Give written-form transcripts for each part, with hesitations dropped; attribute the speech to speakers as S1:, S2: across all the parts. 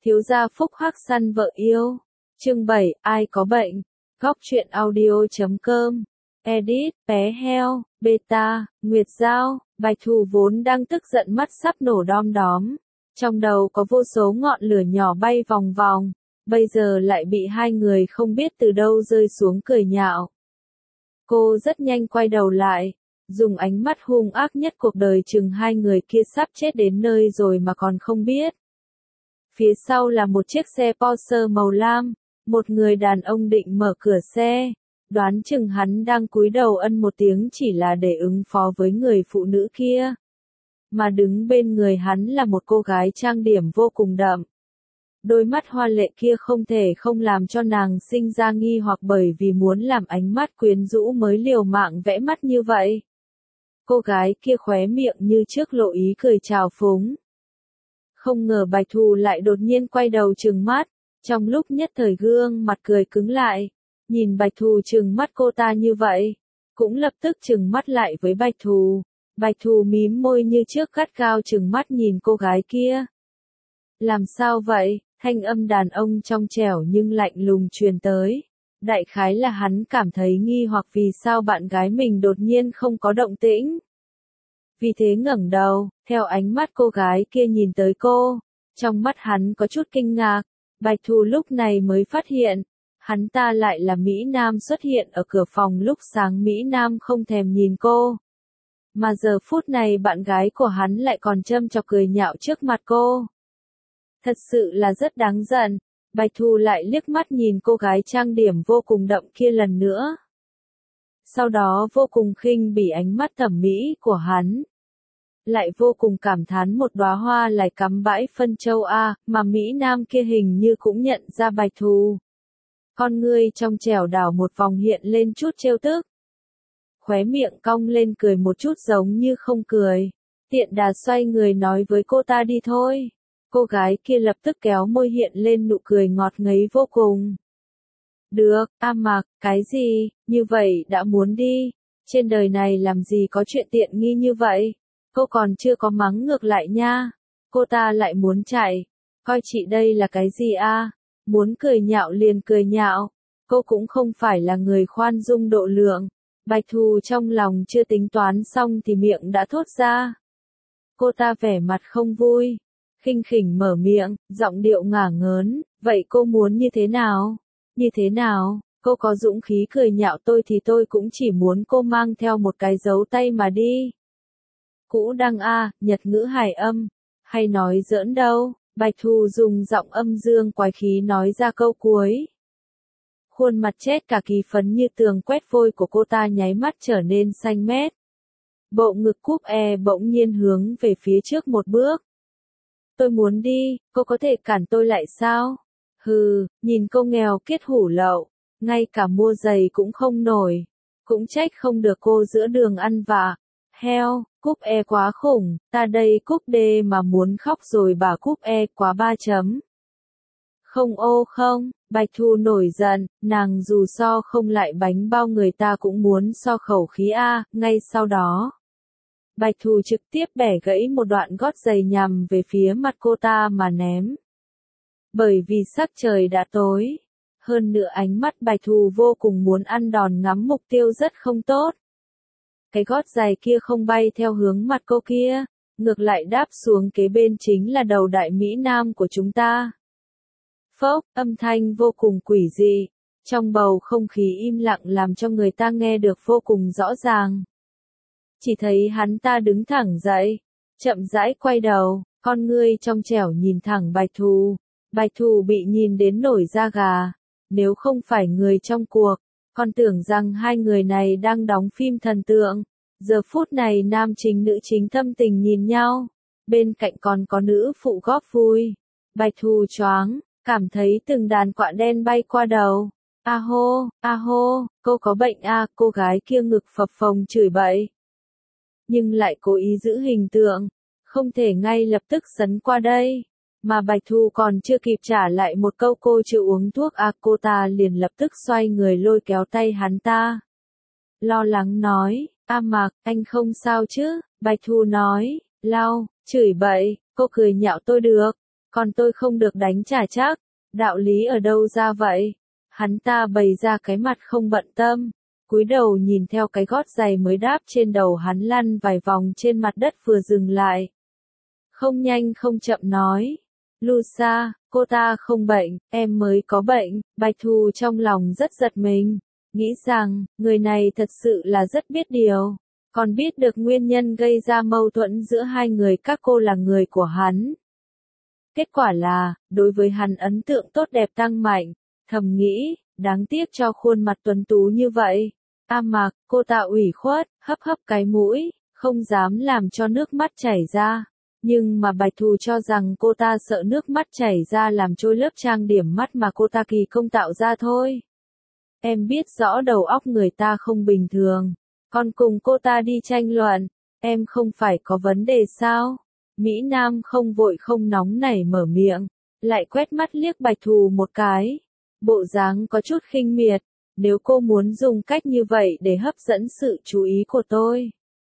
S1: Thiếu gia phúc hắc săn vợ yêu. Chương 7, ai có bệnh? Góc truyện audio.com. Edit, bé heo, beta, Nguyệt Giao, Bạch Thù vốn đang tức giận mắt sắp nổ đom đóm. Trong đầu có vô số ngọn lửa nhỏ bay vòng vòng, bây giờ lại bị hai người không biết từ đâu rơi xuống cười nhạo. Cô rất nhanh quay đầu lại, dùng ánh mắt hung ác nhất cuộc đời chừng hai người kia sắp chết đến nơi rồi mà còn không biết. Phía sau là một chiếc xe Porsche màu lam, một người đàn ông định mở cửa xe, đoán chừng hắn đang cúi đầu ân một tiếng chỉ là để ứng phó với người phụ nữ kia. Mà đứng bên người hắn là một cô gái trang điểm vô cùng đậm. Đôi mắt hoa lệ kia không thể không làm cho nàng sinh ra nghi hoặc bởi vì muốn làm ánh mắt quyến rũ mới liều mạng vẽ mắt như vậy. Cô gái kia khóe miệng như trước lộ ý cười trào phúng. Không ngờ Bạch Thù lại đột nhiên quay đầu trừng mắt, trong lúc nhất thời gương mặt cười cứng lại, nhìn Bạch Thù trừng mắt cô ta như vậy, cũng lập tức trừng mắt lại với Bạch Thù. Bạch Thù mím môi như trước gắt gao trừng mắt nhìn cô gái kia. Làm sao vậy? Thanh âm đàn ông trong trẻo nhưng lạnh lùng truyền tới. Đại khái là hắn cảm thấy nghi hoặc vì sao bạn gái mình đột nhiên không có động tĩnh. Vì thế ngẩng đầu, theo ánh mắt cô gái kia nhìn tới cô. Trong mắt hắn có chút kinh ngạc, Bạch Thù lúc này mới phát hiện, hắn ta lại là Mỹ Nam xuất hiện ở cửa phòng lúc sáng Mỹ Nam không thèm nhìn cô. Mà giờ phút này bạn gái của hắn lại còn châm chọc cười nhạo trước mặt cô. Thật sự là rất đáng giận, Bạch Thù lại liếc mắt nhìn cô gái trang điểm vô cùng đậm kia lần nữa. Sau đó vô cùng khinh bỉ ánh mắt thẩm mỹ của hắn. Lại vô cùng cảm thán một đóa hoa lại cắm bãi phân châu A, mà Mỹ Nam kia hình như cũng nhận ra Bạch Thù. Con ngươi trong trẻo đảo một vòng hiện lên chút trêu tức. Khóe miệng cong lên cười một chút giống như không cười. Tiện đà xoay người nói với cô ta đi thôi. Cô gái kia lập tức kéo môi hiện lên nụ cười ngọt ngấy vô cùng. Được, Mạc, cái gì, như vậy đã muốn đi. Trên đời này làm gì có chuyện tiện nghi như vậy. Cô còn chưa có mắng ngược lại nha. Cô ta lại muốn chạy. Coi chị đây là cái gì a? Muốn cười nhạo liền cười nhạo. Cô cũng không phải là người khoan dung độ lượng. Bạch Thù trong lòng chưa tính toán xong thì miệng đã thốt ra. Cô ta vẻ mặt không vui. Khinh khỉnh mở miệng, giọng điệu ngả ngớn. Vậy cô muốn như thế nào? Như thế nào? Cô có dũng khí cười nhạo tôi thì tôi cũng chỉ muốn cô mang theo một cái dấu tay mà đi. Cũ đăng a, Nhật ngữ hải âm, hay nói giỡn đâu, Bạch Thù dùng giọng âm dương quái khí nói ra câu cuối. Khuôn mặt chết cả kỳ phấn như tường quét vôi của cô ta nháy mắt trở nên xanh mét. Bộ ngực cúp bỗng nhiên hướng về phía trước một bước. Tôi muốn đi, cô có thể cản tôi lại sao? Hừ, nhìn cô nghèo kiết hủ lậu, ngay cả mua giày cũng không nổi. Cũng trách không được cô giữa đường ăn vạ. Heo, cúp quá khủng, ta đây cúp D mà muốn khóc rồi bà cúp quá 3 chấm. Không ô không, Bạch Thù nổi giận, nàng dù so không lại bánh bao người ta cũng muốn so khẩu khí A, ngay sau đó. Bạch Thù trực tiếp bẻ gãy một đoạn gót giày nhằm về phía mặt cô ta mà ném. Bởi vì sắc trời đã tối, hơn nữa ánh mắt Bạch Thù vô cùng muốn ăn đòn ngắm mục tiêu rất không tốt. Cái gót giày kia không bay theo hướng mặt cô kia, ngược lại đáp xuống kế bên chính là đầu đại Mỹ Nam của chúng ta. Phốc, âm thanh vô cùng quỷ dị, trong bầu không khí im lặng làm cho người ta nghe được vô cùng rõ ràng. Chỉ thấy hắn ta đứng thẳng dậy, chậm rãi quay đầu, con ngươi trong trẻo nhìn thẳng Bạch Thù. Bạch Thù bị nhìn đến nổi da gà, nếu không phải người trong cuộc, con tưởng rằng hai người này đang đóng phim thần tượng. Giờ phút này nam chính nữ chính thâm tình nhìn nhau, bên cạnh còn có nữ phụ góp vui. Bạch Thù choáng, cảm thấy từng đàn quạ đen bay qua đầu. A hô, cô có bệnh a, cô gái kia ngực phập phồng chửi bậy. Nhưng lại cố ý giữ hình tượng, không thể ngay lập tức sấn qua đây. Mà Bạch Thù còn chưa kịp trả lại một câu cô chưa uống thuốc cô ta liền lập tức xoay người lôi kéo tay hắn ta. Lo lắng nói, Mạc, anh không sao chứ? Bạch Thù nói, lau, chửi bậy, cô cười nhạo tôi được. Còn tôi không được đánh trả chắc, đạo lý ở đâu ra vậy? Hắn ta bày ra cái mặt không bận tâm, cúi đầu nhìn theo cái gót giày mới đáp trên đầu hắn lăn vài vòng trên mặt đất vừa dừng lại. Không nhanh không chậm nói, Lusa, cô ta không bệnh, em mới có bệnh. Bạch Thù trong lòng rất giật mình, nghĩ rằng, người này thật sự là rất biết điều, còn biết được nguyên nhân gây ra mâu thuẫn giữa hai người các cô là người của hắn. Kết quả là, đối với hắn ấn tượng tốt đẹp tăng mạnh, thầm nghĩ, đáng tiếc cho khuôn mặt tuấn tú như vậy. Mà, cô ta ủy khuất, hấp hấp cái mũi, không dám làm cho nước mắt chảy ra. Nhưng mà Bạch Thù cho rằng cô ta sợ nước mắt chảy ra làm trôi lớp trang điểm mắt mà cô ta kỳ công tạo ra thôi. Em biết rõ đầu óc người ta không bình thường, còn cùng cô ta đi tranh luận, em không phải có vấn đề sao? Mỹ Nam không vội không nóng nảy mở miệng, lại quét mắt liếc Bạch Thù một cái. Bộ dáng có chút khinh miệt, nếu cô muốn dùng cách như vậy để hấp dẫn sự chú ý của tôi.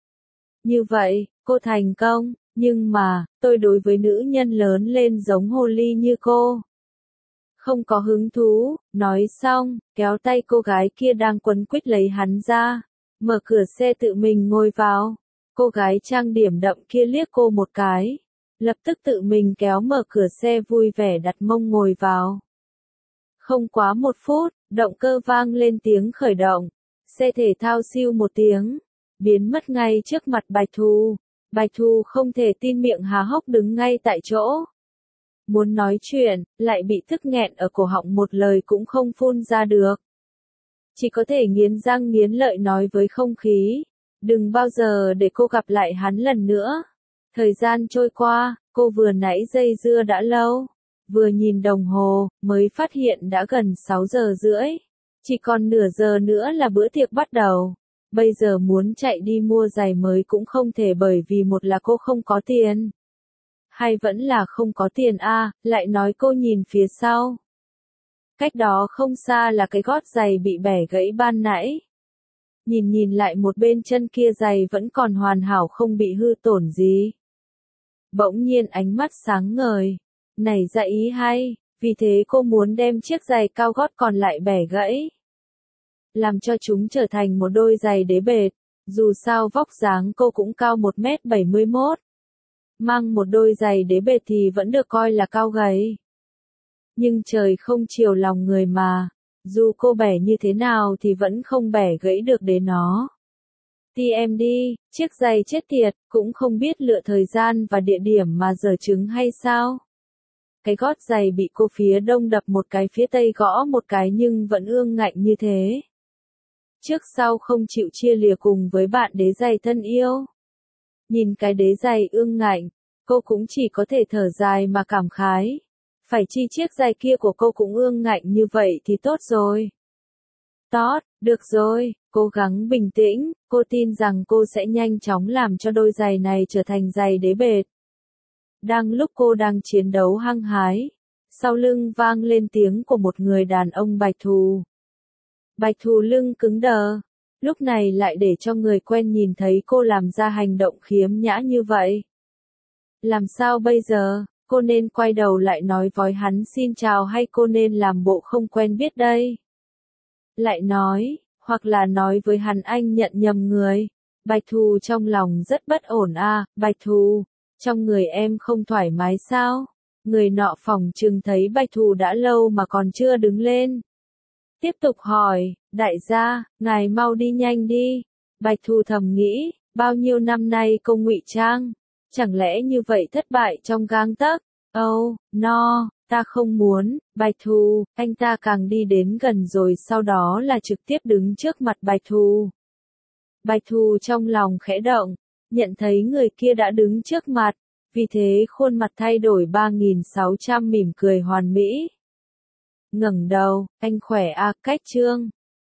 S1: Như vậy, cô thành công, nhưng mà, tôi đối với nữ nhân lớn lên giống hồ ly như cô không có hứng thú. Nói xong, kéo tay cô gái kia đang quấn quýt lấy hắn ra, mở cửa xe tự mình ngồi vào. Cô gái trang điểm đậm kia liếc cô một cái, lập tức tự mình kéo mở cửa xe vui vẻ đặt mông ngồi vào. Không quá 1 phút, động cơ vang lên tiếng khởi động, xe thể thao siêu một tiếng, biến mất ngay trước mặt Bạch Thù. Bạch Thù không thể tin, miệng há hốc đứng ngay tại chỗ. Muốn nói chuyện, lại bị tức nghẹn ở cổ họng, một lời cũng không phun ra được. Chỉ có thể nghiến răng nghiến lợi nói với không khí, đừng bao giờ để cô gặp lại hắn lần nữa. Thời gian trôi qua, cô vừa nãy dây dưa đã lâu, vừa nhìn đồng hồ, mới phát hiện đã gần 6 giờ rưỡi. Chỉ còn nửa giờ nữa là bữa tiệc bắt đầu. Bây giờ muốn chạy đi mua giày mới cũng không thể, bởi vì một là cô không có tiền. Hay vẫn là không có tiền lại nói cô nhìn phía sau. Cách đó không xa là cái gót giày bị bẻ gãy ban nãy. Nhìn lại một bên chân kia giày vẫn còn hoàn hảo không bị hư tổn gì. Bỗng nhiên ánh mắt sáng ngời, nảy ra ý hay, vì thế cô muốn đem chiếc giày cao gót còn lại bẻ gãy, làm cho chúng trở thành một đôi giày đế bệt. Dù sao vóc dáng cô cũng cao 1m71. Mang một đôi giày đế bệt thì vẫn được coi là cao gầy. Nhưng trời không chiều lòng người mà, dù cô bẻ như thế nào thì vẫn không bẻ gãy được đế nó. Thì em đi, chiếc giày chết tiệt, cũng không biết lựa thời gian và địa điểm mà dở trứng hay sao. Cái gót giày bị cô phía đông đập một cái, phía tây gõ một cái nhưng vẫn ương ngạnh như thế. Trước sau không chịu chia lìa cùng với bạn đế giày thân yêu. Nhìn cái đế giày ương ngạnh, cô cũng chỉ có thể thở dài mà cảm khái. Phải chi chiếc giày kia của cô cũng ương ngạnh như vậy thì tốt rồi. Tốt, được rồi, cố gắng bình tĩnh, cô tin rằng cô sẽ nhanh chóng làm cho đôi giày này trở thành giày đế bệt. Đang lúc cô đang chiến đấu hăng hái, sau lưng vang lên tiếng của một người đàn ông. Bạch Thù. Bạch Thù lưng cứng đờ, lúc này lại để cho người quen nhìn thấy cô làm ra hành động khiếm nhã như vậy. Làm sao bây giờ, cô nên quay đầu lại nói với hắn xin chào hay cô nên làm bộ không quen biết đây? Lại nói, hoặc là nói với hắn anh nhận nhầm người. Bạch Thù trong lòng rất bất ổn. Bạch Thù, trong người em không thoải mái sao? Người nọ phỏng chừng thấy Bạch Thù đã lâu mà còn chưa đứng lên. Tiếp tục hỏi, đại gia, ngài mau đi nhanh đi. Bạch Thù thầm nghĩ, bao nhiêu năm nay cô ngụy trang, chẳng lẽ như vậy thất bại trong gang tấc? Oh, no, ta không muốn. Bạch Thù, anh ta càng đi đến gần rồi sau đó là trực tiếp đứng trước mặt Bạch Thù. Bạch Thù trong lòng khẽ động, nhận thấy người kia đã đứng trước mặt, vì thế khuôn mặt thay đổi 3600 mỉm cười hoàn mỹ. Ngẩng đầu, anh khỏe cách Trương,